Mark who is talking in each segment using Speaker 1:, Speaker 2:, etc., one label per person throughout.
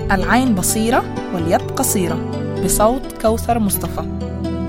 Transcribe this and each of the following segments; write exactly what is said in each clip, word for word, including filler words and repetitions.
Speaker 1: العين بصيرة واليد قصيرة بصوت كوثر مصطفى.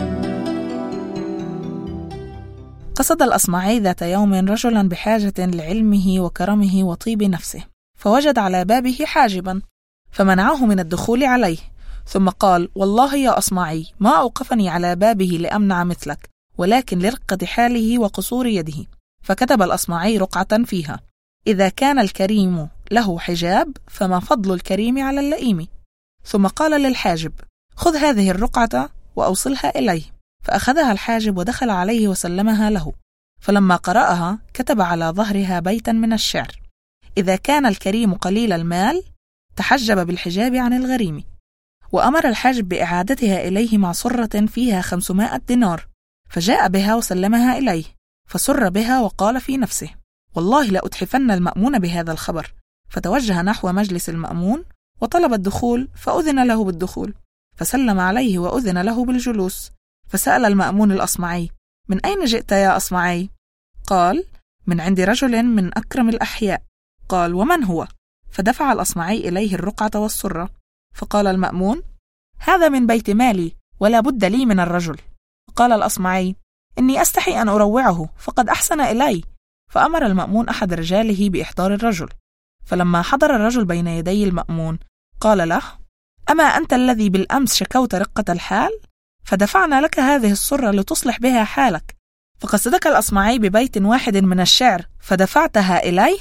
Speaker 1: قصد الأصمعي ذات يوم رجلا بحاجة لعلمه وكرمه وطيب نفسه، فوجد على بابه حاجبا فمنعه من الدخول عليه، ثم قال: والله يا أصمعي ما أوقفني على بابه لأمنع مثلك، ولكن لرقة حاله وقصور يده. فكتب الأصمعي رقعة فيها: إذا كان الكريم له حجاب فما فضل الكريم على اللئيم. ثم قال للحاجب: خذ هذه الرقعة وأوصلها إليه. فأخذها الحاجب ودخل عليه وسلمها له، فلما قرأها كتب على ظهرها بيتا من الشعر: إذا كان الكريم قليل المال تحجب بالحجاب عن الغريم. وأمر الحاجب بإعادتها إليه مع صرة فيها خمسمائة دينار، فجاء بها وسلمها إليه، فسر بها وقال في نفسه: والله لأتحفن المأمون بهذا الخبر. فتوجه نحو مجلس المأمون وطلب الدخول، فأذن له بالدخول، فسلم عليه وأذن له بالجلوس. فسأل المأمون الأصمعي: من أين جئت يا أصمعي؟ قال: من عند رجل من أكرم الأحياء. قال: ومن هو؟ فدفع الأصمعي إليه الرقعة والسرة. فقال المأمون: هذا من بيت مالي ولا بد لي من الرجل. قال الأصمعي: إني أستحي أن أروعه فقد أحسن إلي. فأمر المأمون أحد رجاله بإحضار الرجل. فلما حضر الرجل بين يدي المأمون قال له: أما أنت الذي بالأمس شكوت رقة الحال؟ فدفعنا لك هذه السرة لتصلح بها حالك، فقصدك الأصمعي ببيت واحد من الشعر فدفعتها إليه؟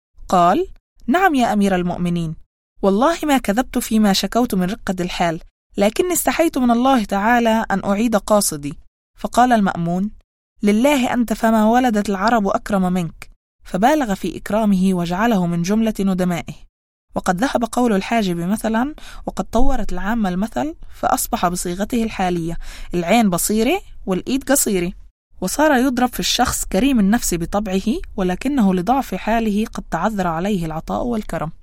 Speaker 1: قال: نعم يا أمير المؤمنين، والله ما كذبت فيما شكوت من رقة الحال، لكني استحيت من الله تعالى أن أعيد قاصدي. فقال المأمون: لله أنت فما ولدت العرب أكرم منك. فبالغ في إكرامه وجعله من جملة ندمائه. وقد ذهب قول الحاجب مثلا، وقد طورت العامة المثل، فأصبح بصيغته الحالية: العين بصيرة والإيد قصيرة. وصار يضرب في الشخص كريم النفس بطبعه، ولكنه لضعف حاله قد تعذر عليه العطاء والكرم.